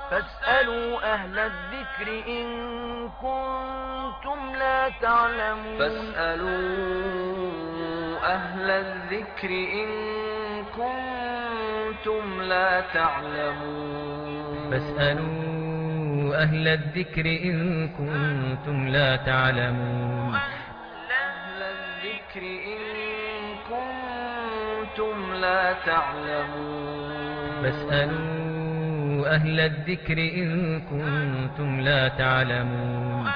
فاسألوا أهل الذكر إن كنتم لا تعلمون. أهل الذكر إن كنتم لا تعلمون. فاسألوا أهل الذكر إن كنتم لا تعلمون. أهل الذكر إن كنتم لا تعلمون. فاسألوا أهل الذكر إن كنتم لا تعلمون.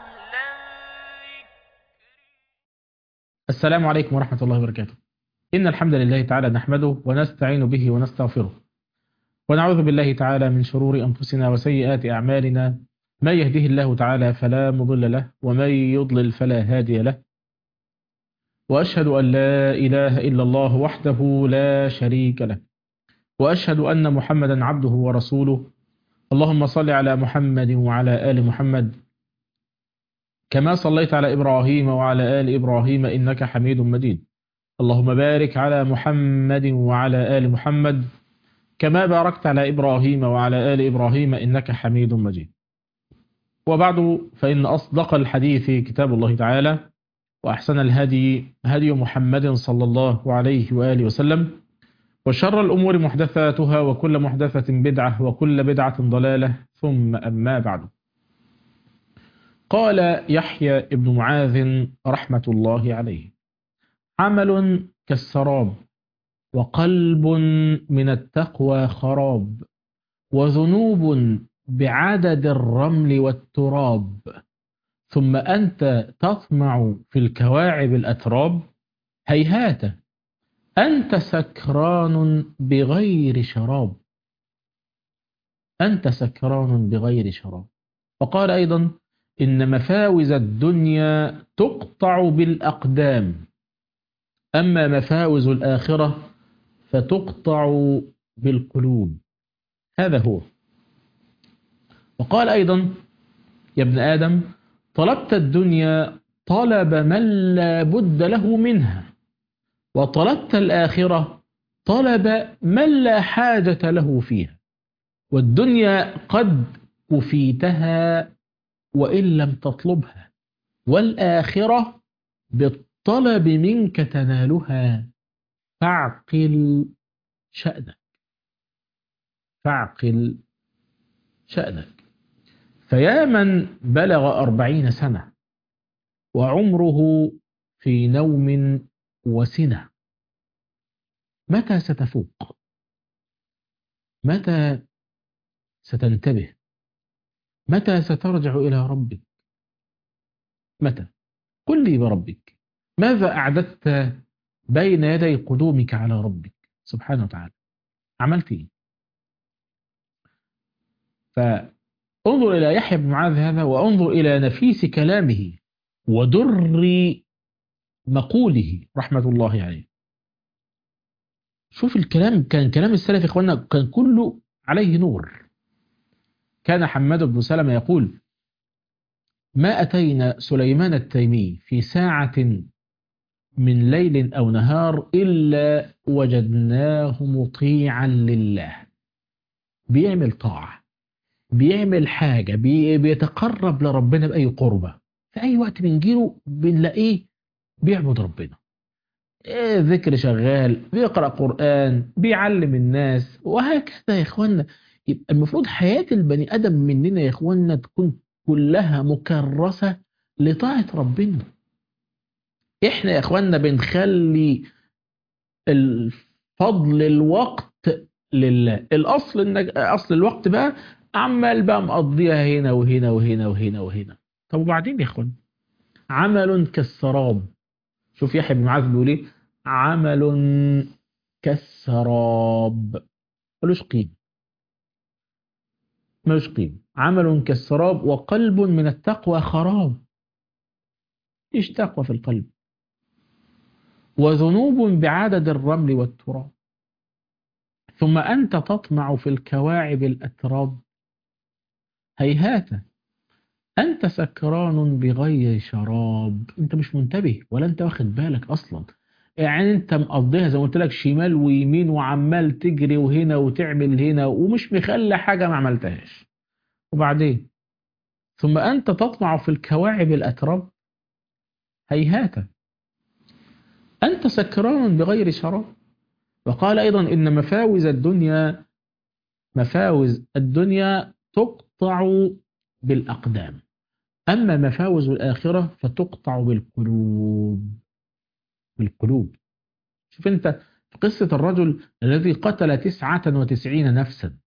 السلام عليكم ورحمة الله وبركاته. إن الحمد لله تعالى نحمده ونستعين به ونستغفره، ونعوذ بالله تعالى من شرور أنفسنا وسيئات أعمالنا. من يهده الله تعالى فلا مضل له، ومن يضلل فلا هادي له. وأشهد أن لا إله إلا الله وحده لا شريك له، وأشهد أن محمدا عبده ورسوله. اللهم صل على محمد وعلى آل محمد كما صليت على إبراهيم وعلى آل إبراهيم إنك حميد مجيد. اللهم بارك على محمد وعلى آل محمد كما باركت على إبراهيم وعلى آل إبراهيم إنك حميد مجيد. وبعد، فإن أصدق الحديث كتاب الله تعالى، وأحسن الهدي هدي محمد صلى الله عليه وآله وسلم، وشر الأمور محدثاتها، وكل محدثة بدعة، وكل بدعة ضلالة، ثم أما بعد. قال يحيى ابن معاذ رحمة الله عليه: عمل كالسراب، وقلب من التقوى خراب، وذنوب بعدد الرمل والتراب، ثم أنت تطمع في الكواعب الأتراب. هيهات أنت سكران بغير شراب، أنت سكران بغير شراب. وقال أيضا: إن مفاوز الدنيا تقطع بالأقدام، أما مفاوز الآخرة فتقطع بالقلوب. هذا هو. وقال أيضا: يا ابن آدم، طلبت الدنيا طلب من لا بد له منها، وطلبت الآخرة طلب من لا حاجة له فيها، والدنيا قد كفيتها وإن لم تطلبها، والآخرة بالطلب منك تنالها. فاعقل شأنك، فاعقل شأنك. فيا من بلغ 40 سنة وعمره في نوم وسنة، متى ستفوق؟ متى ستنتبه؟ متى سترجع إلى ربك؟ متى؟ قل لي بربك، ماذا أعددت بين يدي قدومك على ربك سبحانه وتعالى؟ عملت إيه؟ فانظر إلى يحيى بن معاذ هذا، وانظر إلى نفيس كلامه ودر مقوله رحمة الله عليه. شوف الكلام، كان كلام السلف يا إخواننا كان كله عليه نور. كان حماد بن سلمة يقول: ما أتينا سليمان التيمي في ساعة من ليل أو نهار إلا وجدناه مطيعا لله، بيعمل طاعة، بيعمل حاجة، بيتقرب لربنا بأي قربة. في أي وقت بنجيله بنلاقيه بيعبد ربنا، ذكر شغال، بيقرأ قرآن، بيعلم الناس، وهكذا يا إخوانا. يبقى المفروض حياة البني آدم مننا يا إخوانا تكون كلها مكرسة لطاعة ربنا. إحنا يا إخوانا بنخلي الفضل الوقت لله. الأصل إنك أصل الوقت بقى عمال بقى مقضيها هنا وهنا وهنا وهنا وهنا. طب وبعدين يا إخوانا؟ عمل كالسراب. شوف يحيى بن معاذ بيقول إيه: عمل كالسراب. ملوش قيمة، ملوش قيمة. عمل كالسراب، وقلب من التقوى خراب. إيش تقوى في القلب؟ وذنوب بعدد الرمل والتراب، ثم أنت تطمع في الكواعب الأتراب. هيهات أنت سكران بغير شراب. أنت مش منتبه، ولا أنت واخد بالك أصلا يعني انت مقضيها زي ما قلت لك شمال ويمين وعمال تجري وهنا وتعمل هنا ومش مخلي حاجة ما عملتهاش. وبعدين ثم أنت تطمع في الكواعب الأتراب. هيهات، أنت سكران بغير شراب. وقال أيضا إن مفاوز الدنيا تقطع بالأقدام، أما مفاوز الآخرة فتقطع بالقلوب. شوف أنت في قصة الرجل الذي قتل 99 نفسا،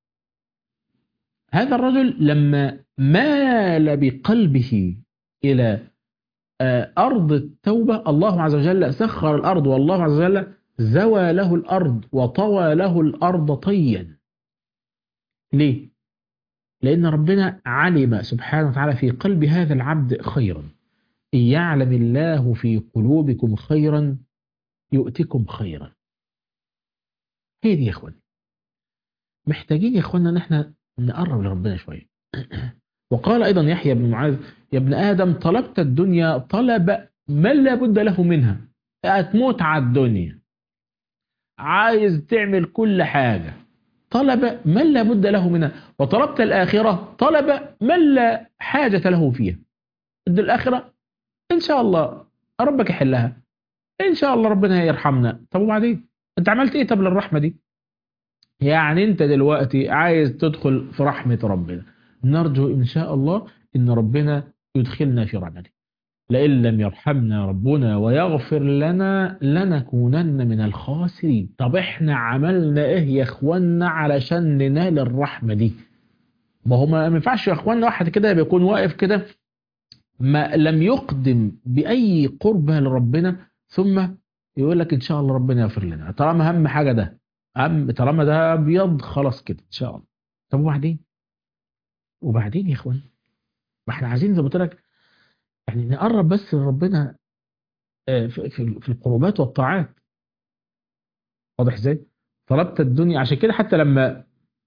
هذا الرجل لما مال بقلبه إلى أرض التوبة، الله عز وجل سخر الأرض، والله عز وجل زوى له الأرض وطوى له الأرض طيا. ليه؟ لأن ربنا علم سبحانه وتعالى في قلب هذا العبد خيرا. إن يعلم الله في قلوبكم خيرا يؤتكم خيرا. هي دي يا إخوان، محتاجين يا إخواننا أن احنا نقرب لربنا شوية. وقال أيضا يحيى بن معاذ: يا ابن آدم طلبت الدنيا طلب من لا بد له منها. هتموت على الدنيا، عايز تعمل كل حاجة، طلب من لا بد له منها. وطلبت الآخرة طلب من لا حاجة له فيها. الآخرة إن شاء الله ربك يحلها، إن شاء الله ربنا يرحمنا. طب وبعدين أنت عملت إيه طب للرحمة دي؟ يعني أنت دلوقتي عايز تدخل في رحمة ربنا، نرجو إن شاء الله إن ربنا يدخلنا في رحمته. لئن لم يرحمنا ربنا ويغفر لنا لنكونن من الخاسرين. طب احنا عملنا ايه يا اخوانا علشان ننال الرحمة دي؟ ما هو ما ينفعش يا اخوانا واحد كده بيكون واقف كده ما لم يقدم بأي قربة لربنا ثم يقول لك إن شاء الله ربنا يغفر لنا. طالما أهم حاجة ده، طالما ده أبيض خلاص كده إن شاء الله. طب وبعدين يا إخوان، ما إحنا عايزين زي ما قلت لك يعني نقرب بس لربنا في القربات والطاعات. واضح إزاي؟ طلبت الدنيا. عشان كده حتى لما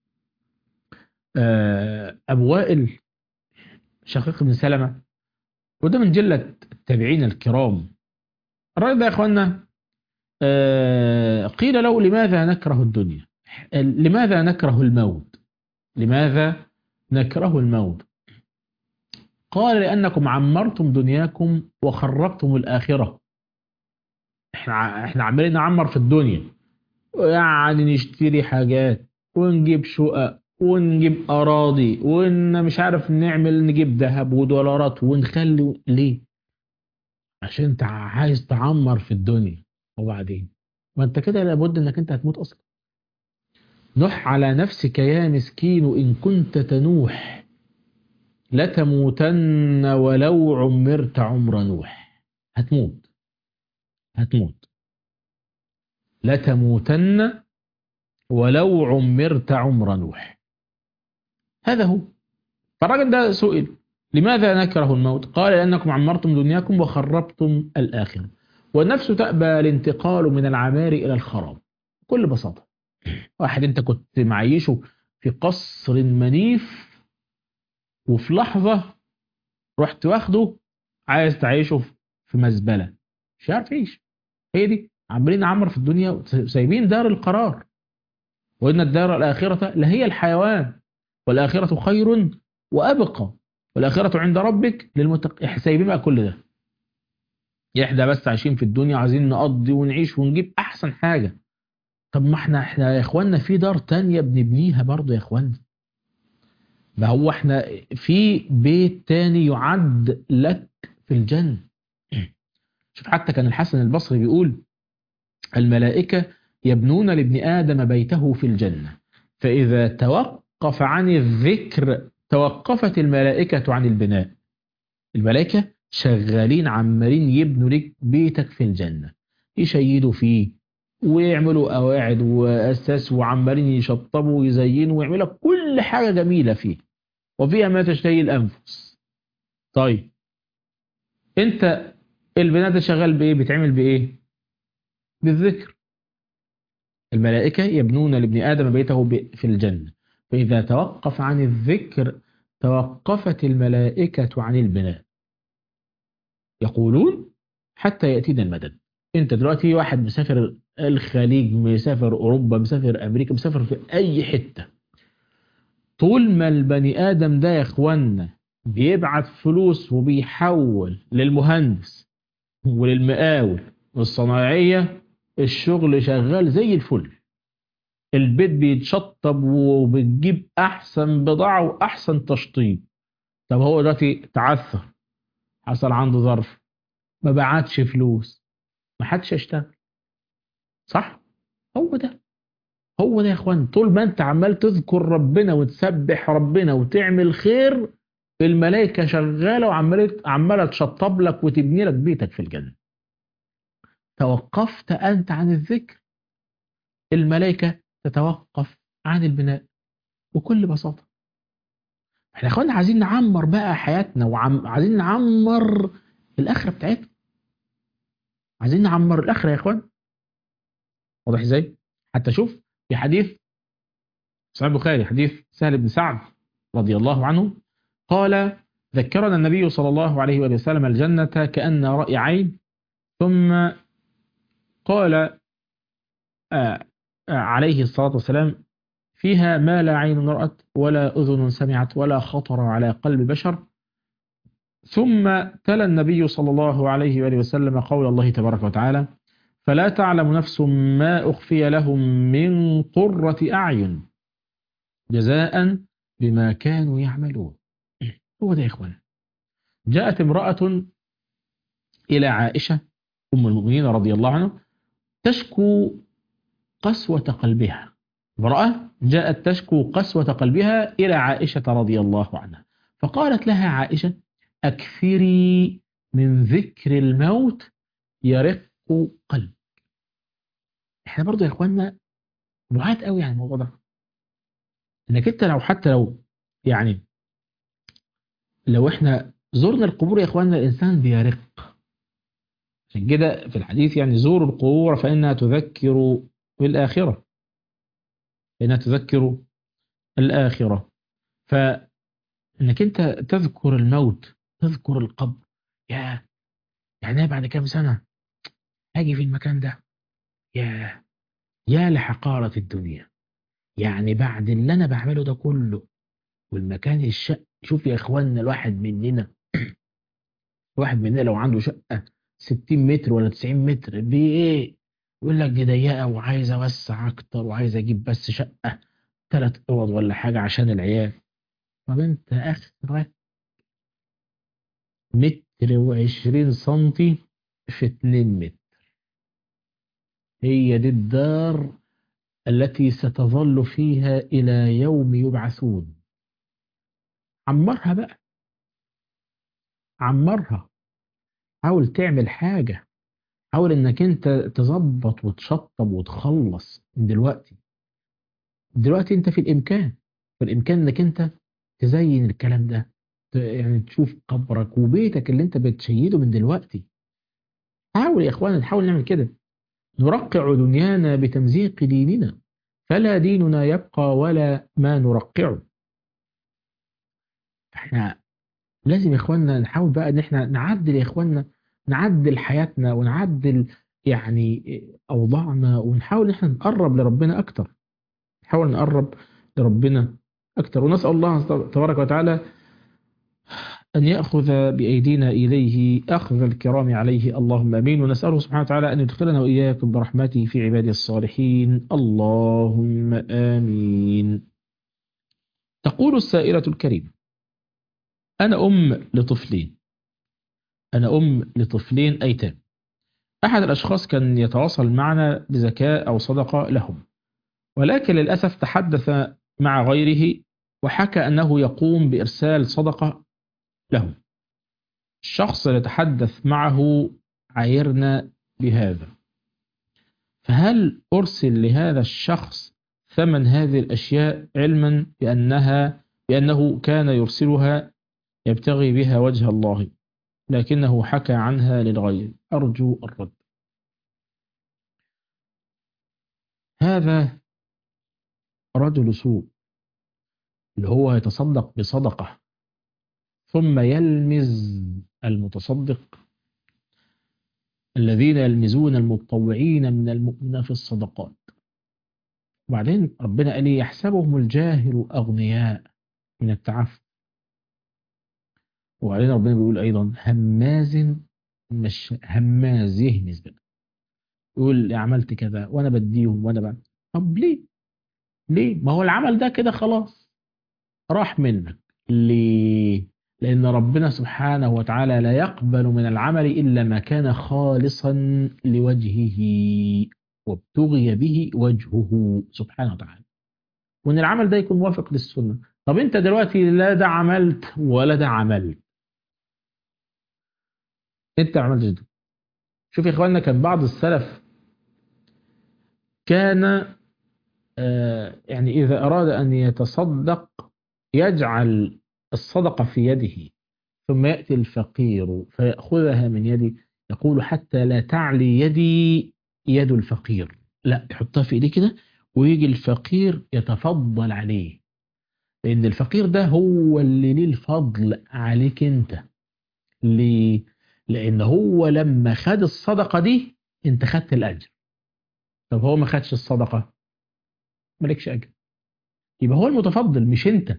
أبو وائل شقيق بن سلمة، وده من جلة التابعين الكرام، الرأي ده يا إخواننا قيل له: لماذا نكره الدنيا؟ لماذا نكره الموت؟ لماذا نكره الموت؟ قال: لأنكم عمرتم دنياكم وخربتم الآخرة. احنا عمالين نعمر في الدنيا، يعني نشتري حاجات ونجيب شقق ونجيب أراضي مش عارف نجيب ذهب ودولارات ونخلي. ليه؟ عشان انت عايز تعمر في الدنيا. وبعدين ما انت كده لابد انك انت هتموت اصلا. نح على نفسك يا مسكين إن كنت تنوح، لتموتن ولو عمرت عمر نوح. هتموت لتموتن ولو عمرت عمر نوح. هذا هو. فالراجل ده سئل: لماذا نكره الموت؟ قال: لأنكم عمرتم دنياكم وخربتم الآخرة، والنفس تأبى الانتقال من العمار إلى الخراب. بكل بساطة، واحد انت كنت معيشه في قصر منيف وفي لحظة رحت واخده عايز تعيشه في مزبلة، مش عارف ايش. هي دي، عمالين نعمر في الدنيا وسايبين دار القرار. وإن الدار الآخرة لهي الحيوان والآخرة خير وأبقى والآخرة عند ربك للمتقين. سايبين بقى كل ده، احنا بس عايشين في الدنيا عايزين نقضي ونعيش ونجيب أحسن حاجة. طب ما احنا يا اخوانا في دار تانية بنبنيها برضو يا اخوانا. ما هو احنا في بيت تاني يعد لك في الجنة. شوف حتى كان الحسن البصري بيقول: الملائكة يبنون لابن آدم بيته في الجنة، فإذا توقف عن الذكر توقفت الملائكة عن البناء. الملائكة شغالين عمالين يبنوا لك بيتك في الجنة، يشيدوا فيه ويعملوا قواعد وأساس وعمالين يشطبوا ويزينوا ويعملوا كل حاجة جميلة فيه، وفيها ما تشتهي الأنفس. طيب انت البناء ده شغال بإيه؟ بتعمل بإيه؟ بالذكر. الملائكة يبنون لابن آدم بيته في الجنة، فإذا توقف عن الذكر توقفت الملائكة عن البناء، يقولون: حتى يأتينا المدد. انت دلوقتي واحد مسافر الخليج، مسافر اوروبا، مسافر امريكا، مسافر في اي حتة، طول ما البني ادم ده يا اخوانا بيبعت فلوس وبيحول للمهندس وللمقاول والصنايعية، الشغل شغال زي الفل، البيت بيتشطب وبتجيب احسن بضاعة واحسن تشطيب. طب هو دلوقتي تعثر، حصل عنده ظرف، ما بعتش فلوس، ما حدش يشتغل، صح؟ هو ده، هو ده يا اخوان. طول ما انت عمال تذكر ربنا وتسبح ربنا وتعمل خير، الملائكة شغالة وعمالة تشطب لك وتبني لك بيتك في الجنة. توقفت أنت عن الذكر، الملائكة تتوقف عن البناء بكل بساطة. احنا يا اخوان عايزين نعمر بقى حياتنا، وعايزين نعمر الآخرة بتاعتنا، عايزين نعمر الآخرة يا اخوان. واضح ازاي؟ حتى شوف في حديث صحيح البخاري، حديث سهل بن سعد رضي الله عنه، قال: ذكرنا النبي صلى الله عليه وآله وسلم الجنة كأن رأي عين، ثم قال عليه الصلاة والسلام: فيها ما لا عين رأت ولا أذن سمعت ولا خطر على قلب بشر. ثم تلا النبي صلى الله عليه وآله وسلم قول الله تبارك وتعالى: فلا تعلم نفس ما أخفي لهم من قرة أعين جزاء بما كانوا يعملون. هو ده يا إخوان. جاءت امرأة إلى عائشة أم المؤمنين رضي الله عنه تشكو قسوة قلبها. امرأة جاءت تشكو قسوة قلبها إلى عائشة رضي الله عنها، فقالت لها عائشة: أكثري من ذكر الموت يرق قلب. احنا برضو يا إخواننا بعاد قوي عن الموضوع ده، انك انت لو حتى لو يعني لو احنا زرنا القبور يا إخواننا الإنسان بيرق. عشان كده في الحديث يعني زوروا القبور فإنها تذكر بالآخرة، فإنها تذكر الآخرة. فإنك أنت تذكر الموت، تذكر القبر، يا يعني أنا بعد كام سنة هاجي في المكان ده، يا لحقارة الدنيا. يعني بعد اللي أنا بعمله ده كله والمكان الشق، شوف يا إخواننا الواحد مننا لو عنده شقة 60 متر ولا 90 متر بإيه، يقول لك دي ضيقة وعايز أوسع أكتر وعايز أجيب بس شقة 3 أوض ولا حاجة عشان العيال. طب أنت آخرك متر و20 سنتي في 2 متر، هي دي الدار التي ستظل فيها إلى يوم يبعثون. عمرها بقى، عمرها، حاول تعمل حاجة، حاول انك انت تظبط وتشطب وتخلص من دلوقتي انت في الامكان انك انت تزين الكلام ده، يعني تشوف قبرك وبيتك اللي انت بتشيده من دلوقتي. حاول يا اخوانا، نحاول نعمل كده، نرقع دنيانا بتمزيق ديننا، فلا ديننا يبقى ولا ما نرقعه. احنا لازم يا اخوانا نحاول بقى ان احنا نعدل يا اخوانا، نعدل حياتنا ونعدل يعني اوضاعنا، ونحاول ان احنا نقرب لربنا اكتر، نحاول نقرب لربنا اكتر، ونسأل الله تبارك وتعالى أن يأخذ بأيدينا إليه أخذ الكرام عليه، اللهم أمين. ونسأله سبحانه وتعالى أن يدخلنا وإياكم برحمته في عباده الصالحين، اللهم آمين. تقول السائلة الكريمة: أنا أم لطفلين أيتام. أحد الأشخاص كان يتواصل معنا بزكاة أو صدقة لهم، ولكن للأسف تحدث مع غيره وحكى أنه يقوم بإرسال صدقة لهم. الشخص اللي تحدث معه عايرنا بهذا، فهل أرسل لهذا الشخص ثمن هذه الأشياء علما بأنه كان يرسلها يبتغي بها وجه الله، لكنه حكى عنها للغير؟ أرجو الرد. هذا رجل سوء اللي هو يتصدق بصدقة ثم يلمز المتصدق الذين يلمزون المتطوعين من المؤمنين في الصدقات. وبعدين ربنا قال يحسبهم الجاهل أغنياء من التعفف. وبعدين ربنا بيقول أيضا هماز، مش هماز يهمز بقى، يقول عملت كذا وأنا بديهم وأنا بعد. طب ليه؟ ليه؟ ما هو العمل ده كده خلاص راح منك. ليه؟ لأن ربنا سبحانه وتعالى لا يقبل من العمل إلا ما كان خالصا لوجهه وابتغي به وجهه سبحانه وتعالى، وإن العمل ده يكون موافق للسنة. طب أنت دلوقتي لا ده عملت ولا ده عملت، أنت عملت ده. شوف يا إخواننا، كان بعض السلف كان يعني إذا أراد أن يتصدق يجعل الصدقة في يده، ثم يأتي الفقير فيأخذها من يدي، يقول حتى لا تعلي يدي يد الفقير، لا يحطها في ايديه كده، ويجي الفقير يتفضل عليه، لأن الفقير ده هو اللي ليه الفضل عليك أنت. ليه؟ لأن هو لما خد الصدقة دي أنت خدت الأجر. طب هو ما خدش الصدقة مالكش أجر، يبقى هو المتفضل مش أنت.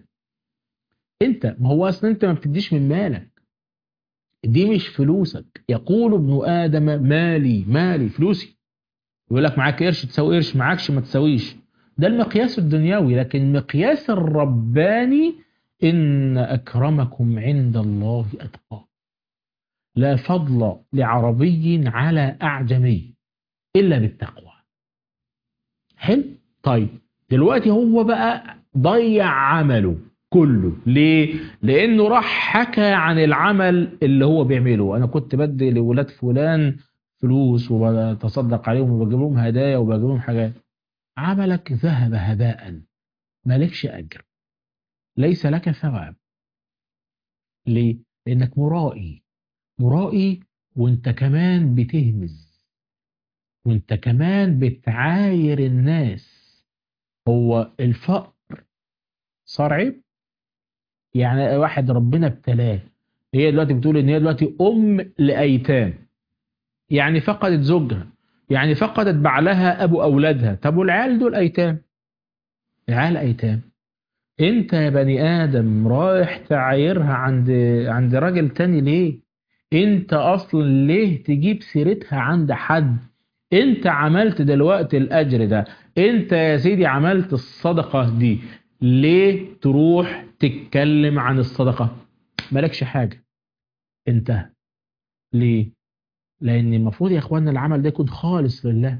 أنت ما هو أصلا أنت ما بتديش من مالك، دي مش فلوسك. يقول ابن آدم مالي مالي، فلوسي. يقول لك معاك قرش تساوي قرش، معاكش ما تساويش. ده المقياس الدنيوي، لكن مقياس الرباني إن أكرمكم عند الله أتقاكم. لا فضل لعربي على أعجمي إلا بالتقوى. حلو؟ طيب دلوقتي هو بقى ضيع عمله كله. ليه؟ لأنه راح حكى عن العمل اللي هو بيعمله. أنا كنت بدي لولاد فلان فلوس وبتصدق عليهم وبجيب لهم هدايا وبجيب لهم حاجات. عملك ذهب هباء، مالكش أجر، ليس لك ثواب. ليه؟ لأنك مرائي. مرائي، وانت كمان بتهمز، وانت كمان بتعاير الناس. هو الفقر صار عيب؟ يعني واحد ربنا ابتلاه، هي دلوقتي بتقول ان هي دلوقتي ام لايتام، يعني فقدت زوجها، يعني فقدت بعلها ابو اولادها. طب والعيال دول ايتام، العيال ايتام. انت يا بني ادم رايح تعايرها عند راجل تاني ليه؟ انت اصلا ليه تجيب سيرتها عند حد؟ انت عملت دلوقتي الاجر ده، انت يا سيدي عملت الصدقة دي، ليه تروح تتكلم عن الصدقة؟ مالكش حاجة، انتهى. ليه؟ لان المفروض يا اخوانا العمل ده يكون خالص لله،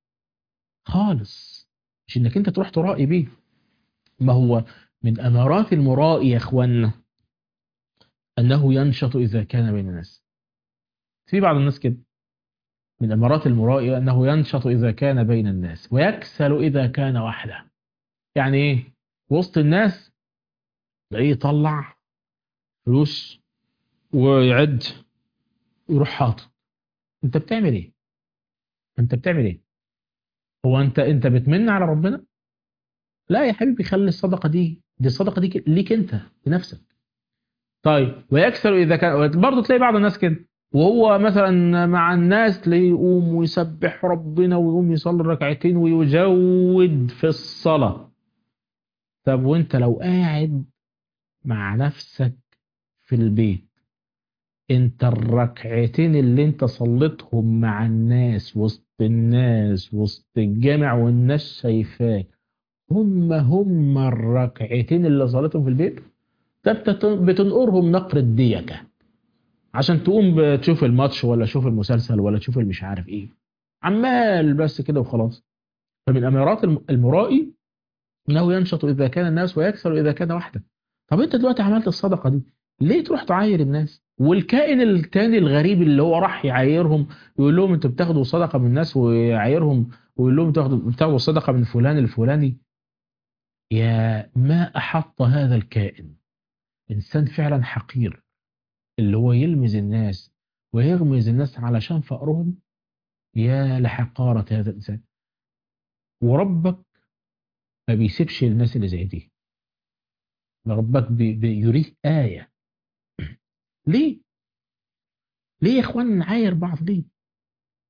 خالص، مش انك انت تروح ترائي بيه. ما هو من امارات المرائي يا اخوانا انه ينشط اذا كان بين الناس. في بعض الناس كده، من امارات المرائي انه ينشط اذا كان بين الناس ويكسل اذا كان وحده. يعني ايه؟ وسط الناس تلاقيه يطلع فلوس ويعد ويروح حاطط. انت بتعمل ايه؟ انت بتعمل ايه؟ هو انت بتمن على ربنا؟ لا يا حبيبي، خلي الصدقه دي الصدقه دي ليك انت لنفسك. طيب ويكسر اذا كان، برضه تلاقي بعض الناس كده وهو مثلا مع الناس تلاقيه يقوم ويسبح ربنا ويقوم يصلي ركعتين ويجود في الصلاه. طب وانت لو قاعد مع نفسك في البيت، انت الركعتين اللي انت صليتهم مع الناس وسط الناس وسط الجامع والناس شايفاك، هم الركعتين اللي صليتهم في البيت؟ ده بتنقرهم نقر الديكة عشان تقوم بتشوف الماتش ولا تشوف المسلسل ولا تشوف مش عارف ايه، عمال بس كده وخلاص. فمن امارات المرائي انه ينشط اذا كان الناس ويكسل اذا كان وحده. طب انت دلوقتي عملت الصدقه دي، ليه تروح تعاير الناس؟ والكائن التاني الغريب اللي هو راح يعايرهم يقول لهم انتوا بتاخدوا صدقه من الناس، ويعايرهم ويقول لهم بتاخدوا صدقه من فلان الفلاني. يا ما احط هذا الكائن، انسان فعلا حقير، اللي هو يلمز الناس ويغمز الناس علشان فقرهم. يا لحقارة هذا الإنسان. وربك ما بيسيبش الناس اللي زي دي، ربك بيريه آية. ليه؟ ليه يا إخوان نعاير بعض ليه؟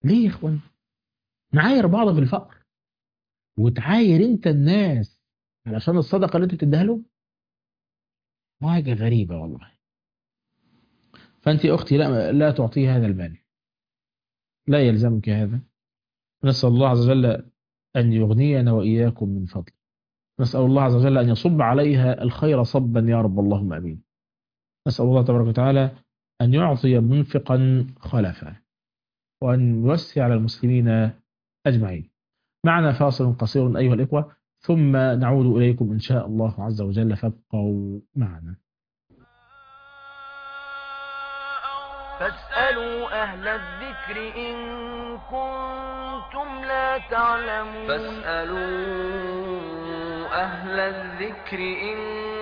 ليه يا إخوان؟ نعاير بعض في الفقر وتعاير أنت الناس علشان الصدقة اللي أنت بتديها له؟ حاجة غريبة والله. فأنت يا أختي لا تعطي هذا المال، لا يلزمك هذا. نسأل الله عز وجل أن يغنينا وإياكم من فضله. نسأل الله عز وجل أن يصب عليها الخير صبا يا رب، اللهم أمين. نسأل الله تبارك وتعالى أن يعطي منفقا خلفا وأن يوسع على المسلمين أجمعين. معنا فاصل قصير أيها الإخوة، ثم نعود إليكم إن شاء الله عز وجل، فابقوا معنا. فاسألوا أهل الذكر إن كنتم لا تعلمون. فاسألوا أهل الذكر إن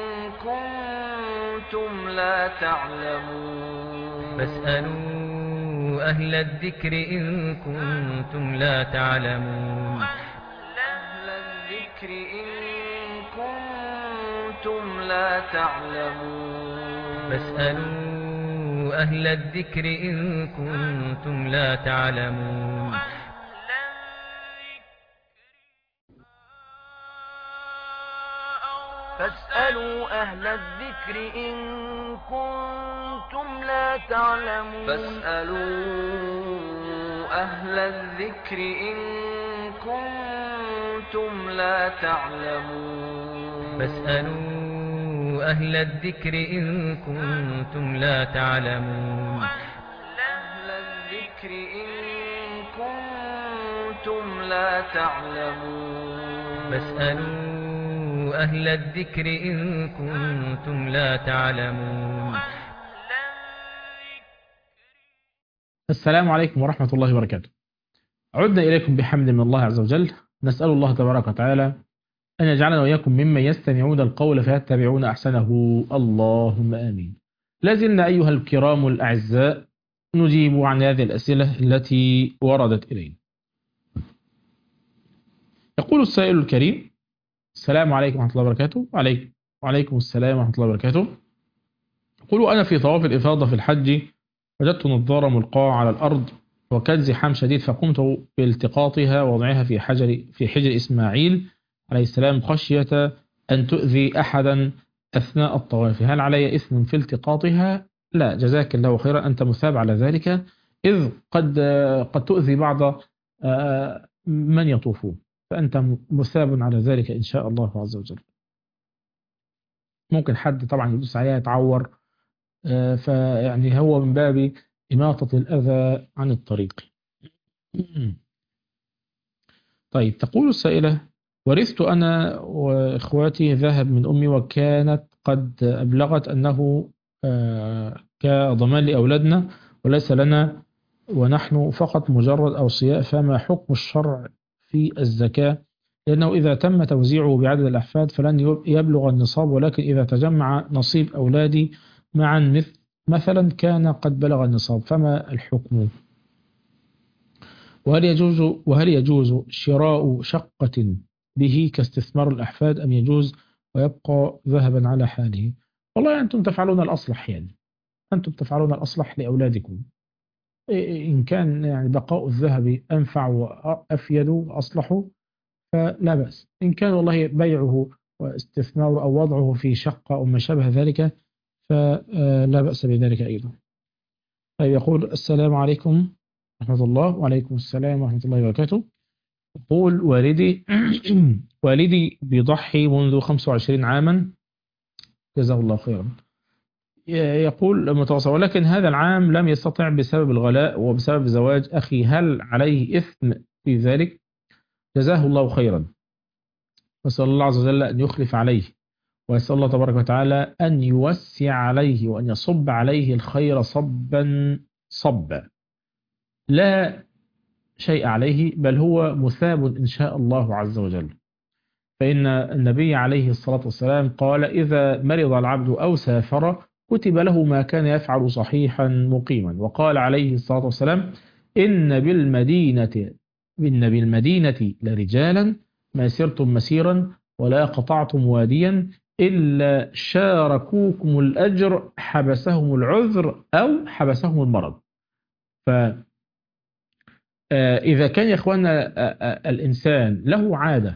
كنتم لا تعلمون. فاسألوا أهل الذكر إن كنتم لا تعلمون. أهل الذكر إن كنتم لا تعلمون. فاسألوا أهل الذكر إن كنتم لا تعلمون. فاسألوا أهل الذكر إن كنتم لا تعلمون. فاسألوا أهل الذكر إن كنتم لا تعلمون. فاسألوا أهل الذكر إن كنتم لا تعلمون. أهل الذكر إن كنتم لا تعلمون. فاسألوا أهل الذكر إن كنتم لا تعلمون. السلام عليكم ورحمة الله وبركاته. عدنا إليكم بحمد من الله عز وجل. نسأل الله تبارك وتعالى أن يجعلنا وإياكم ممن يستمعون القول فيتبعون أحسنه، اللهم آمين. لازلنا أيها الكرام الأعزاء نجيب عن هذه الأسئلة التي وردت إلينا. يقول السائل الكريم: السلام عليكم ورحمة الله وبركاته. وعليكم السلام ورحمة الله وبركاته. يقول: أنا في طواف الإفاضة في الحج وجدت نظارة ملقاة على الأرض وكانت زحام شديد، فقمت بالتقاطها ووضعها في حجر إسماعيل عليه السلام خشية أن تؤذي أحدا أثناء الطواف. هل علي إثم في التقاطها؟ لا، جزاك الله خيرا، أنت مثاب على ذلك، إذ قد تؤذي بعض من يطوفون، فأنت مثاب على ذلك إن شاء الله عز وجل. ممكن حد طبعا يدوس عليها يتعور، فيعني هو من باب إماطة الأذى عن الطريق. طيب، تقول السائلة: ورثت أنا وإخواتي ذهب من أمي وكانت قد أبلغت أنه كضمان لأولادنا وليس لنا ونحن فقط مجرد أوصياء، فما حكم الشرع في الزكاة؟ لأنه إذا تم توزيعه بعدد الأحفاد فلن يبلغ النصاب، ولكن إذا تجمع نصيب أولادي معا مثلا كان قد بلغ النصاب، فما الحكم؟ وهل يجوز شراء شقة به كاستثمار الأحفاد أم يجوز ويبقى ذهبا على حاله؟ والله أنتم تفعلون الأصلح، يعني أنتم تفعلون الأصلح لأولادكم. إن كان يعني بقاء الذهب أنفع وأفيد وأصلح فلا بأس. إن كان والله بيعه واستثماره أو وضعه في شقة أو ما شابه ذلك فلا بأس بذلك أيضا. طيب، يقول: السلام عليكم ورحمة الله. وعليكم السلام ورحمة الله وبركاته. يقول: والدي بيضحي منذ 25 عاما، جزاه الله خيرا. يقول متواصل، ولكن هذا العام لم يستطع بسبب الغلاء وبسبب زواج أخي، هل عليه إثم في ذلك؟ جزاه الله خيرا، وأسأل الله عز وجل أن يخلف عليه، وأسأل الله تبارك وتعالى أن يوسع عليه وأن يصب عليه الخير صبا صبا. لا شيء عليه، بل هو مثاب إن شاء الله عز وجل. فإن النبي عليه الصلاة والسلام قال: إذا مرض العبد أو سافر كتب له ما كان يفعل صحيحا مقيما. وقال عليه الصلاة والسلام: إن بالمدينة لرجالا ما سرتم مسيرا ولا قطعتم واديا إلا شاركوكم الأجر حبسهم العذر أو حبسهم المرض. إذا كان يا إخوانا الإنسان له عادة،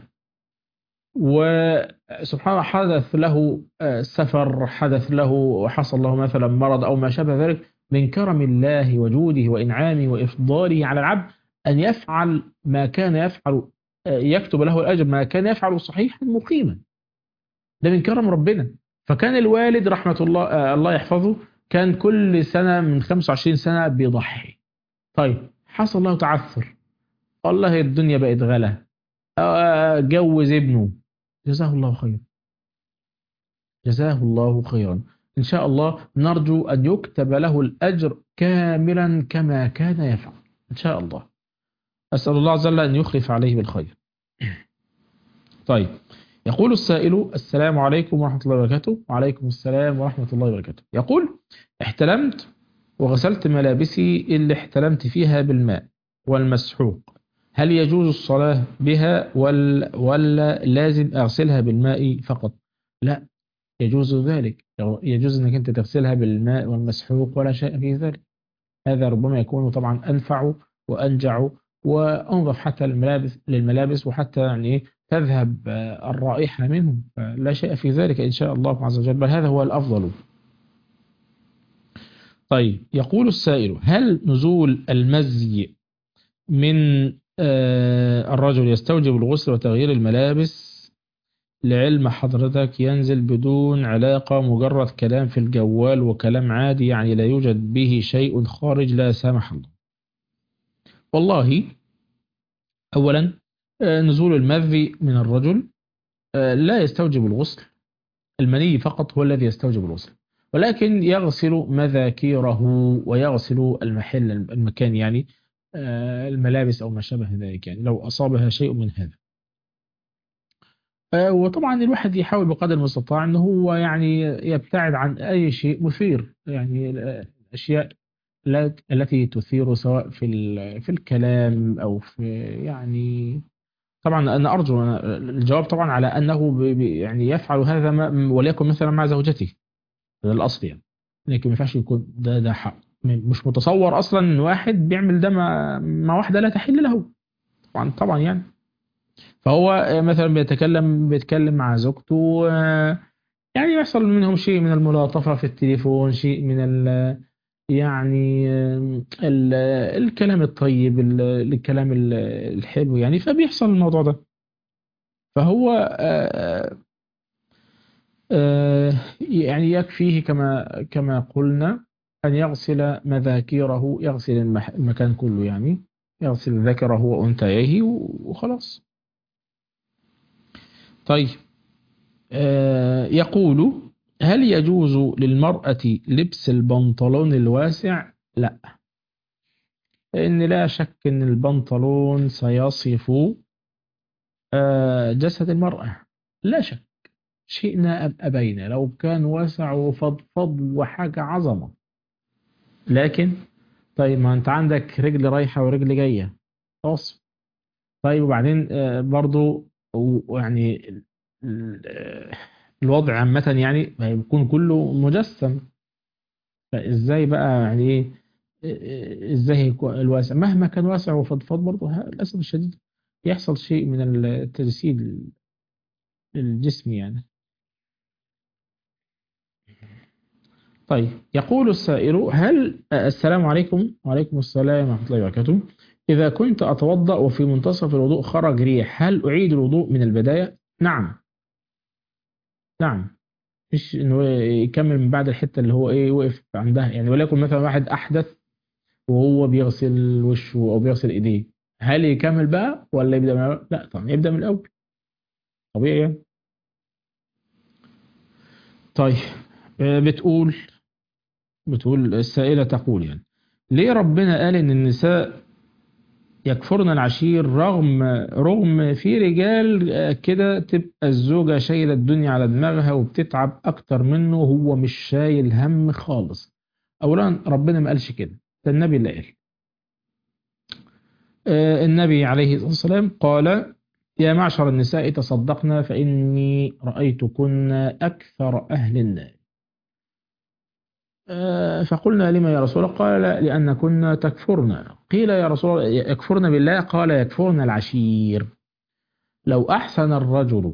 وسبحان الله حدث له سفر، حدث له حصل له مثلا مرض أو ما شابه ذلك، من كرم الله وجوده وإنعامه وإفضاله على العبد أن يفعل ما كان يفعل، يكتب له الأجر ما كان يفعل صحيحا مقيما. ده من كرم ربنا. فكان الوالد رحمة الله الله يحفظه كان كل سنة من 25 سنة بيضحي. طيب حصل له تعثر، والله الدنيا بقت غلا، جوز ابنه، جزاه الله خير، جزاه الله خيرا. إن شاء الله نرجو أن يكتب له الأجر كاملا كما كان يفعل إن شاء الله. أسأل الله عز وجل أن يخلف عليه بالخير. طيب يقول السائل: السلام عليكم ورحمة الله وبركاته. وعليكم السلام ورحمة الله وبركاته. يقول: احتلمت وغسلت ملابسي اللي احتلمت فيها بالماء والمسحوق، هل يجوز الصلاة بها ولا لازم أغسلها بالماء فقط؟ لا، يجوز ذلك، يجوز أنك أنت تغسلها بالماء والمسحوق ولا شيء في ذلك. هذا ربما يكون طبعا أنفع وأنجع وأنظف حتى للملابس، وحتى يعني تذهب الرائحة منه، لا شيء في ذلك إن شاء الله عز وجل، بل هذا هو الأفضل. طيب يقول السائل: هل نزول المزي من الرجل يستوجب الغسل وتغيير الملابس؟ لعلم حضرتك ينزل بدون علاقة، مجرد كلام في الجوال وكلام عادي، يعني لا يوجد به شيء خارج لا سامح الله. والله أولا نزول المذي من الرجل لا يستوجب الغسل، المني فقط هو الذي يستوجب الغسل، ولكن يغسل مذاكيره ويغسل المكان، يعني الملابس أو ما شابه ذلك، يعني لو أصابها شيء من هذا. وطبعا الواحد يحاول بقدر المستطاع أنه هو يعني يبتعد عن أي شيء مثير، يعني الأشياء التي تثير سواء في الكلام أو في، يعني طبعا أنا أرجو الجواب طبعا على أنه يعني يفعل هذا وليكن مثلا مع زوجته، ده الأصل يعني، لكن ما ينفعش يكون ده حق. مش متصور أصلا إن واحد بيعمل ده مع واحدة لا تحل له، طبعا يعني. فهو مثلا بيتكلم مع زوجته، يعني يحصل منهم شيء من الملاطفة في التليفون، شيء من يعني الكلام الطيب، الكلام الحلو، يعني فبيحصل الموضوع ده. فهو يعني يكفيه كما قلنا أن يغسل مذاكيره، يغسل المكان كله، يعني يغسل ذكره وأنثيه وخلاص. طيب يقول: هل يجوز للمرأة لبس البنطلون الواسع؟ لا، لأن لا شك أن البنطلون سيصف جسد المرأة، لا شك، شئنا أم أبينا، لو كان واسع وفضفض وحاجة عظمة. لكن طيب ما أنت عندك رجل رايحة ورجل جاية، خلاص. طيب وبعدين برضو يعني الوضع عامة يعني هيكون كله مجسم، فإزاي بقى يعني إزاي هيكون الواسع مهما كان واسع وفضفض، برضو للأسف الشديد يحصل شيء من التجسيد الجسم يعني. طيب يقول السائل: السلام عليكم. وعليكم السلام ورحمة الله وبركاته. إذا كنت أتوضأ وفي منتصف الوضوء خرج ريح، هل أعيد الوضوء من البداية؟ نعم، مش إنه يكمل من بعد الحتة اللي هو وقف عندها، يعني وليكن مثلا واحد أحدث وهو بيغسل وشه أو بيغسل إيديه، هل يكمل بقى ولا يبدأ من الأول؟ لا طبعا يبدأ من الأول، طبيعي يعني. طيب بتقول السائلة تقول يعني: ليه ربنا قال إن النساء يكفرن العشير رغم في رجال كده تبقى الزوجة شايلة الدنيا على دماغها وبتتعب أكتر منه وهو مش شايل هم خالص؟ أولا ربنا ما قالش كده، ده النبي اللي قال. النبي عليه الصلاة والسلام قال: يا معشر النساء تصدقنا فإني رأيتكن أكثر أهل النار. فقلنا لما يا رسول الله؟ قال لأن كنا تكفرنا. قيل يا رسول الله يكفرن بالله؟ قال يكفرن العشير. لو أحسن الرجل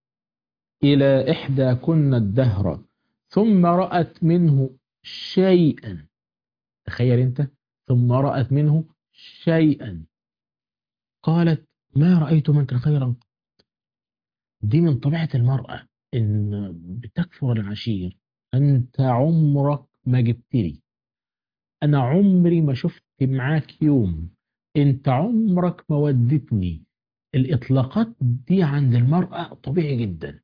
إلى إحدى كن الدهر ثم رأت منه شيئا، تخيل أنت، ثم رأت منه شيئا قالت ما رأيت منك خيرا. دي من طبيعة المرأة إن بتكفر العشير. أنت عمرك ما جبت لي، أنا عمري ما شفت معاك يوم، أنت عمرك ما ودتني. الإطلاقات دي عند المرأة طبيعي جدا.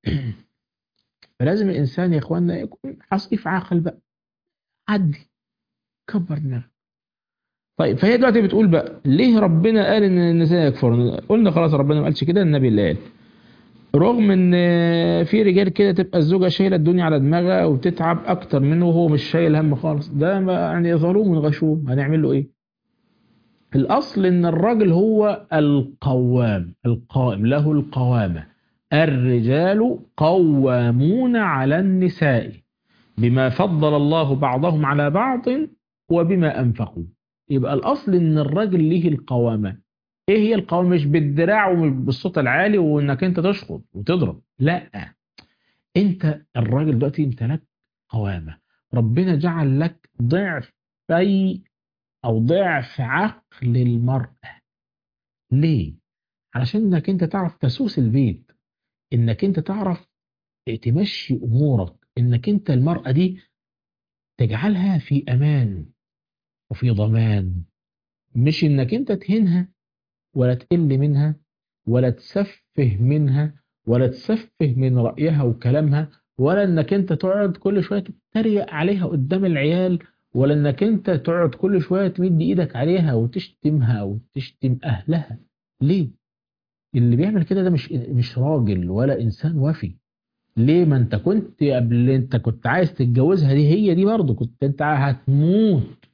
فلازم الإنسان يا إخواننا يكون حصيف عاقل بقى، عدي، كبر دماغك. طيب فهي دلوقتي بتقول بقى ليه ربنا قال ان النساء يكفرن؟ قلنا خلاص ربنا ما قالش كده، النبي اللي قال. رغم ان في رجال كده تبقى الزوجه شايله الدنيا على دماغها وبتتعب اكتر منه وهو مش شايل هم خالص، ده يعني ظلوم غشوم، هنعمل له ايه؟ الاصل ان الراجل هو القوام القائم، له القوامه. الرجال قوامون على النساء بما فضل الله بعضهم على بعض وبما أنفقوا. يبقى الأصل إن الراجل ليه القوامة. إيه هي القوامة؟ مش بالدراع ومش بالصوت العالي وإنك أنت تشخط وتضرب، لا. أنت الراجل دلوقتي أنت لك قوامة، ربنا جعل لك ضعفي أو ضعف عقل المرأة. ليه؟ علشان إنك أنت تعرف تسوس البيت، إنك أنت تعرف تمشي أمورك، إنك أنت المرأة دي تجعلها في أمان وفي ضمان. مش انك انت تهينها ولا تقل منها ولا تسفه منها ولا تسفه من رأيها وكلامها، ولا انك انت تقعد كل شوية تتريق عليها قدام العيال، ولا انك انت تقعد كل شوية تمد ايدك عليها وتشتمها وتشتم اهلها. ليه؟ اللي بيعمل كده ده مش راجل ولا انسان وفي. ليه؟ ما انت كنت قبل انت كنت عايز تتجوزها دي، هي دي برضه كنت انت هتموت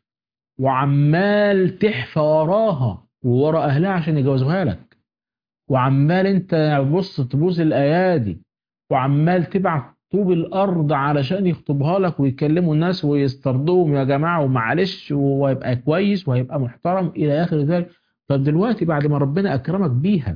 وعمال تحفى وراها وورا اهلها عشان يجوزوها لك، وعمال انت بص تبوس الايادي وعمال تبعت طوب الارض علشان يخطبها لك ويكلموا الناس ويسترضوهم يا جماعه ومعلش وهيبقى كويس وهيبقى محترم الى اخر ذلك. طب دلوقتي بعد ما ربنا اكرمك بيها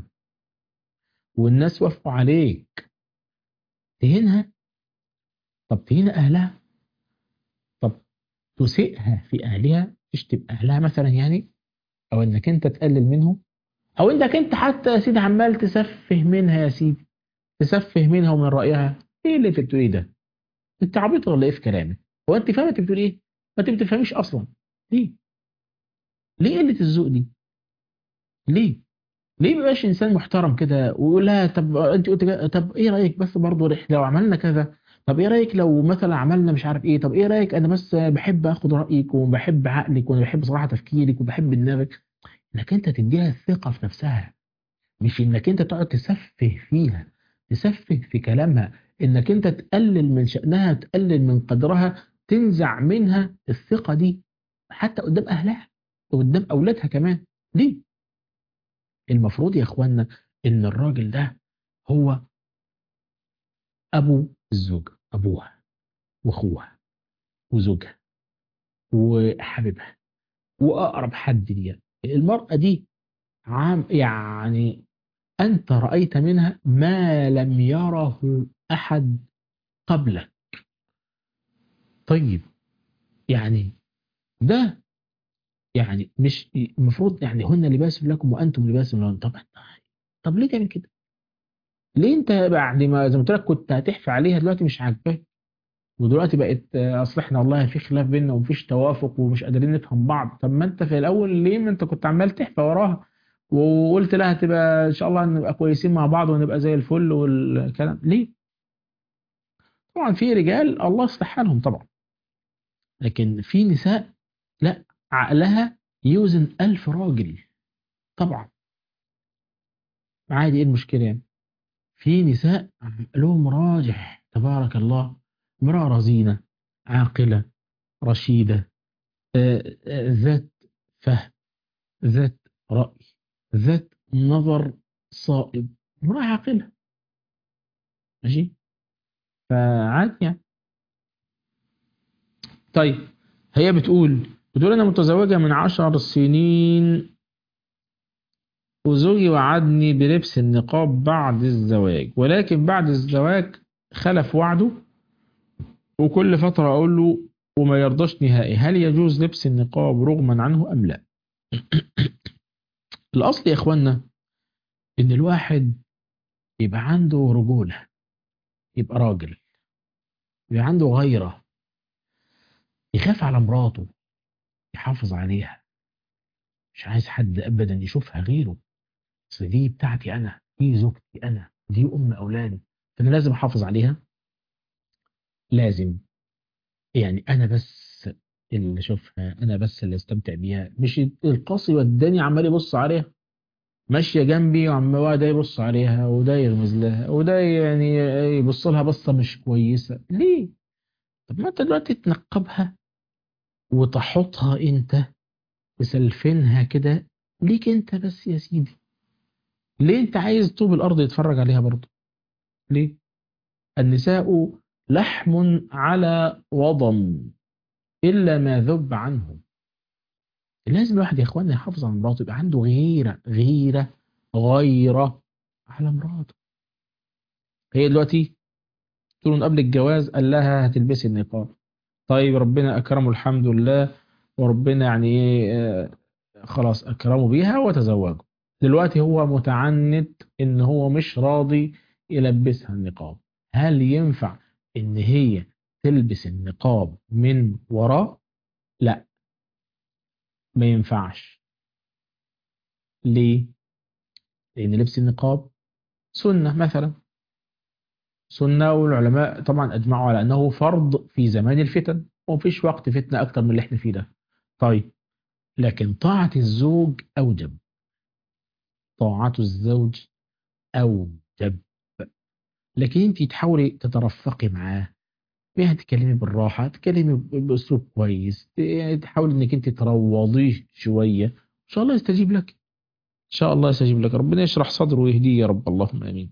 والناس وافقوا عليك تهينها؟ طب تهين اهلها؟ طب تسيئها في اهلها، تشتم اهلها مثلا يعني، او انك انت تقلل منهم، او انك انت حتى يا سيدي عمال تسفه منها يا سيدي، تسفه منها ومن رايها. ايه اللي انت بتقول ده؟ انت عبيط ولا ايه في كلامك؟ هو انت فاهم انت بتقول ايه؟ ما انت ما بتفهميش اصلا. ليه؟ ليه قله الذوق دي؟ ليه؟ ليه ما يبقاش انسان محترم كده ويقول لها طب انت قلت كده، طب ايه رايك بس برضه لو عملنا كذا، طب ايه رايك لو مثلا عملنا مش عارف ايه، طب ايه رايك انا بس بحب اخد رايك وبحب عقلك وبحب صراحه تفكيرك وبحب دماغك. انك انت تديها الثقه في نفسها، مش انك انت تقعد تسفه فيها، تسفه في كلامها، انك انت تقلل من شأنها، تقلل من قدرها، تنزع منها الثقة دي حتى قدام اهلها وقدام اولادها كمان. ليه؟ المفروض يا اخوانا ان الراجل ده هو ابو الزوجة، ابوها واخوها وزوجها وحبيبها واقرب حد ليها. المرأة دي عام يعني أنت رأيت منها ما لم يره أحد قبلك. طيب يعني ده يعني مش المفروض يعني هن لباس لكم وأنتم لباس لهن؟ طب ليه تعمل كده؟ ليه أنت بعد ما زي ما قلت لك كنت هتحفي عليها دلوقتي مش عاجباك، ودلوقتي بقت أصل إحنا والله في خلاف بيننا ومفيش توافق ومش قادرين نفهم بعض؟ طب ما أنت في الأول ليه ما أنت كنت عمال تحفي وراها وقلت لها هتبقى إن شاء الله نبقى كويسين مع بعض ونبقى زي الفل والكلام؟ ليه؟ طبعا في رجال الله يصلح حالهم طبعا، لكن في نساء لا، عقلها يوزن 1000 راجل طبعا. عادي، ايه المشكلة يعني؟ في نساء عقلهم راجح تبارك الله، امرأة رزينة عاقلة رشيدة، ذات فهم، ذات رأي، ذات نظر صائب، امرأة عاقلة. ماشي، فعادي يعني. طيب هي بتقول أنا متزوجة من 10 سنين، وزوجي وعدني بلبس النقاب بعد الزواج، ولكن بعد الزواج خلف وعده، وكل فترة أقول له وما يرضاش نهائي. هل يجوز لبس النقاب رغما عنه أم لا؟ الأصل يا إخوانا إن الواحد يبقى عنده رجولة، يبقى راجل، يبقى عنده غيرة، يخاف على مراته، يحافظ عليها، مش عايز حد أبدا يشوفها غيره. أصل دي بتاعتي أنا، دي زوجتي أنا، دي أم أولادي، فأنا لازم أحافظ عليها. لازم يعني أنا بس اللي أشوفها، أنا بس اللي أستمتع بيها، مش القاصي والداني عمال يبص عليها، ماشية جنبي وعم ده يبص عليها وده يغمز لها وده يعني يبص لها بصة مش كويسة. ليه؟ طب ما أنت دلوقتي تنقبها وتحطها أنت، تسلفنها كده ليك أنت بس يا سيدي. ليه أنت عايز طوب الأرض يتفرج عليها برضه؟ ليه؟ النساء لحم على وضم إلا ما ذب عنه. لازم الواحد يا إخوانا يحافظ على مراته، يبقى عنده غيرة على مراته. هي دلوقتي طول قبل الجواز قال لها هتلبسي النقاب، طيب ربنا أكرمه الحمد لله، وربنا يعني إيه خلاص أكرمه بيها وتزوجوا. دلوقتي هو متعنت إن هو مش راضي يلبسها النقاب. هل ينفع إن هي تلبس النقاب من وراه؟ لا، ما ينفعش. ليه؟ لأن لبس النقاب سنة مثلا، سنة، والعلماء طبعا أجمعوا على أنه فرض في زمان الفتن، ومفيش وقت فتنة أكتر من اللي احنا فيه ده. طيب لكن طاعة الزوج أوجب، طاعة الزوج أوجب. لكن انت تحاولي تترفقي معاه، يعني تكلمي بالراحة، تكلمي بأسلوب كويس، يعني تحاولي انك انت تروضيه شوية، ان شاء الله يستجيب لك، ان شاء الله يستجيب لك، ربنا يشرح صدره ويهديه يا رب، اللهم امين.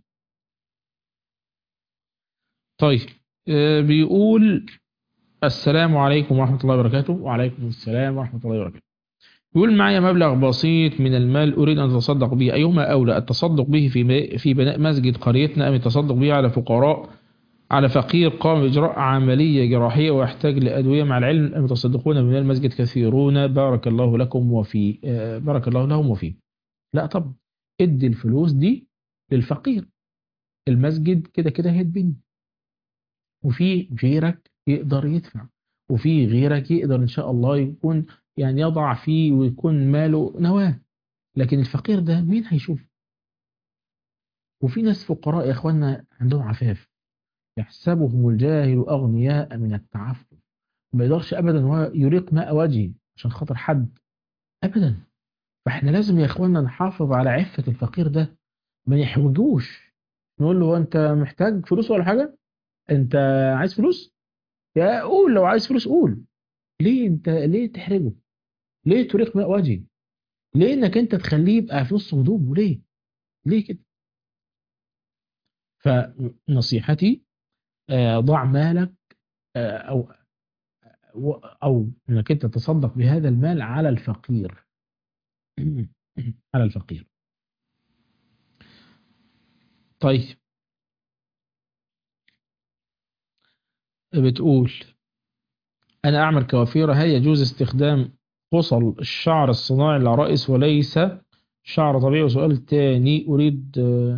طيب بيقول السلام عليكم ورحمة الله وبركاته. وعليكم السلام ورحمة الله وبركاته. يقول معي مبلغ بسيط من المال أريد أن أتصدق به، أيهما أولى، التصدق به في بناء مسجد قريتنا، أم التصدق به على فقير قام بإجراء عملية جراحية ويحتاج لأدوية، مع العلم المتصدقون من المسجد كثيرون، بارك الله لكم وفي بارك الله لهم وفيه. لا طب ادي الفلوس دي للفقير، المسجد كده كده هيتبني، وفي غيرك يقدر يدفع، وفي غيرك يقدر إن شاء الله يكون يعني يضع فيه ويكون ماله نواه، لكن الفقير ده مين هيشوف؟ وفي ناس فقراء يا اخوانا عندهم عفاف، يحسبهم الجاهل أغنياء من التعفف، ما يقدرش أبدا هو يريق ماء وجهه عشان خاطر حد أبدا. فإحنا لازم يا اخوانا نحافظ على عفة الفقير ده، ما يحوجوش، نقول له أنت محتاج فلوس ولا حاجة؟ أنت عايز فلوس؟ يا قول لو عايز فلوس قول. ليه أنت ليه تحرجه؟ ليه تريق ماء وجهه؟ ليه انك انت تخليه يبقى في نص هدومه؟ ليه كده؟ فنصيحتي ضع مالك او او انك انت تصدق بهذا المال على الفقير. على الفقير. طيب بتقول انا اعمل كوافيرة، هل يجوز استخدام خصل الشعر الصناعي للعرائس وليس شعر طبيعي؟ وسؤال تاني، اريد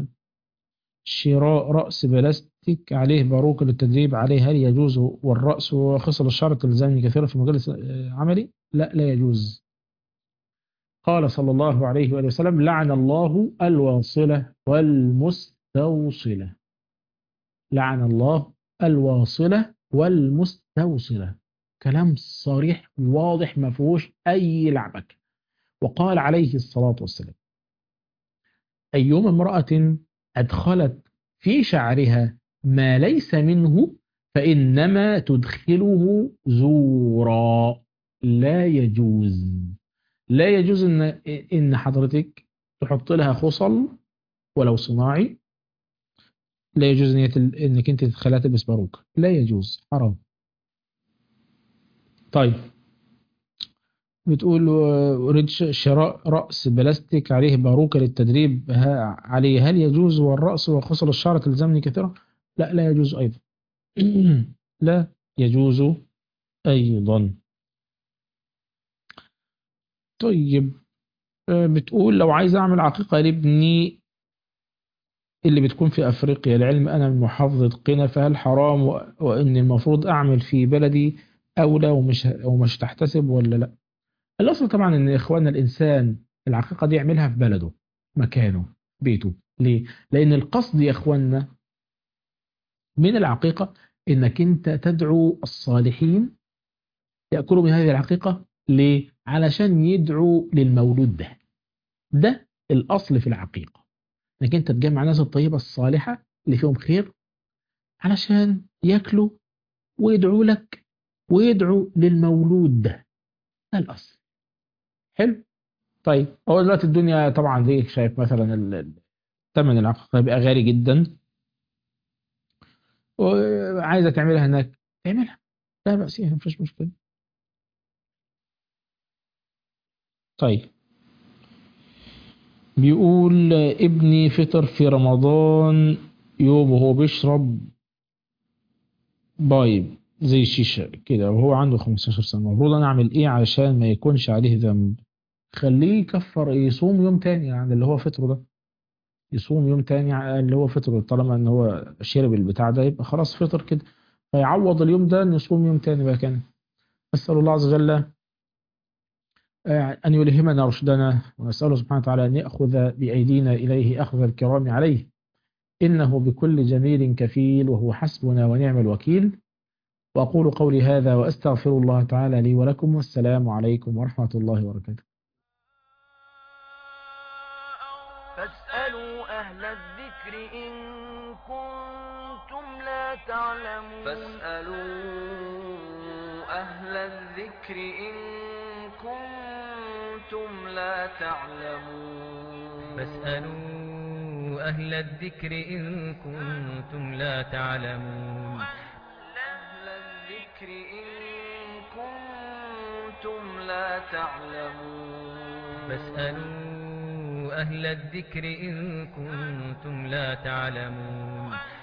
شراء رأس بلاستيك عليه باروكة للتدريب عليه، هل يجوز؟ والرأس وخصل الشعر تلزمني كثيرا في مجال عملي؟ لا، لا يجوز. قال صلى الله عليه وآله وسلم لعن الله الواصلة والمستوصلة. لعن الله الواصلة والمستوصلة، كلام صريح واضح ما فيهوش أي لعبك. وقال عليه الصلاة والسلام أيما امرأة أدخلت في شعرها ما ليس منه فإنما تدخله زورا. لا يجوز، لا يجوز إن حضرتك تحط لها خصل ولو صناعي، لا يجوز إنك أنت تدخلها تلبس باروكة، لا يجوز، حرام. طيب بتقول أريد شراء رأس بلاستيك عليه باروكة للتدريب عليه، هل يجوز والرأس وخصل الشعر تلزمني كثيرا؟ لا، لا يجوز أيضا. لا يجوز أيضا. طيب بتقول لو عايز أعمل عقيقة لابني اللي بتكون في أفريقيا، العلم أنا من محافظة قنا، فهل حرام وإن المفروض أعمل في بلدي أو لا، ومش تحتسب ولا لا؟ الأصل طبعا إن إخواننا الإنسان العقيقة دي يعملها في بلده، مكانه، بيته. ليه؟ لأن القصد يا إخواننا من العقيقة إنك أنت تدعو الصالحين يأكلوا من هذه العقيقة. ليه؟ علشان يدعوا للمولود ده. ده الأصل في العقيقة، إنك أنت تجمع ناس الطيبة الصالحة اللي فيهم خير علشان يأكلوا ويدعوا لك ويدعوا للمولود ده. ده الأصل. حلو. طيب هو دلوقتي الدنيا طبعا زي شايف مثلا ثمن العقيقة يبقى غالي جدا، وعايزة تعملها هناك تعملها، لا بأس فيها، مفيش مشكلة. طيب بيقول ابني فطر في رمضان يوم وهو بيشرب بايب زي الشيشة كده وهو عنده 15 سنة، المفروض أنا أعمل إيه علشان ما يكونش عليه ذنب؟ خليه يكفر، يصوم يوم تاني يعني اللي هو فطره ده، يصوم يوم تاني اللي هو فطره، طالما ان هو شرب البتاع ده يبقى خلاص فطر كده، فيعوض اليوم ده ان يصوم يوم تاني بقى كان. أسأل الله عز وجل أن يلهمنا رشدنا، ونسأله سبحانه وتعالى أن يأخذ بأيدينا إليه أخذ الكرام عليه، إنه بكل جميل كفيل وهو حسبنا ونعم الوكيل. وأقول قولي هذا وأستغفر الله تعالى لي ولكم، والسلام عليكم ورحمة الله وبركاته. فاسألوا أهل الذكر إن كنتم لا تعلمون. فاسألوا أهل الذكر إن كنتم لا تعلمون. فاسألوا أهل الذكر إن كنتم لا تعلمون. أهل الذكر إن كنتم لا تعلمون. فاسألوا أهل الذكر إن كنتم لا تعلمون.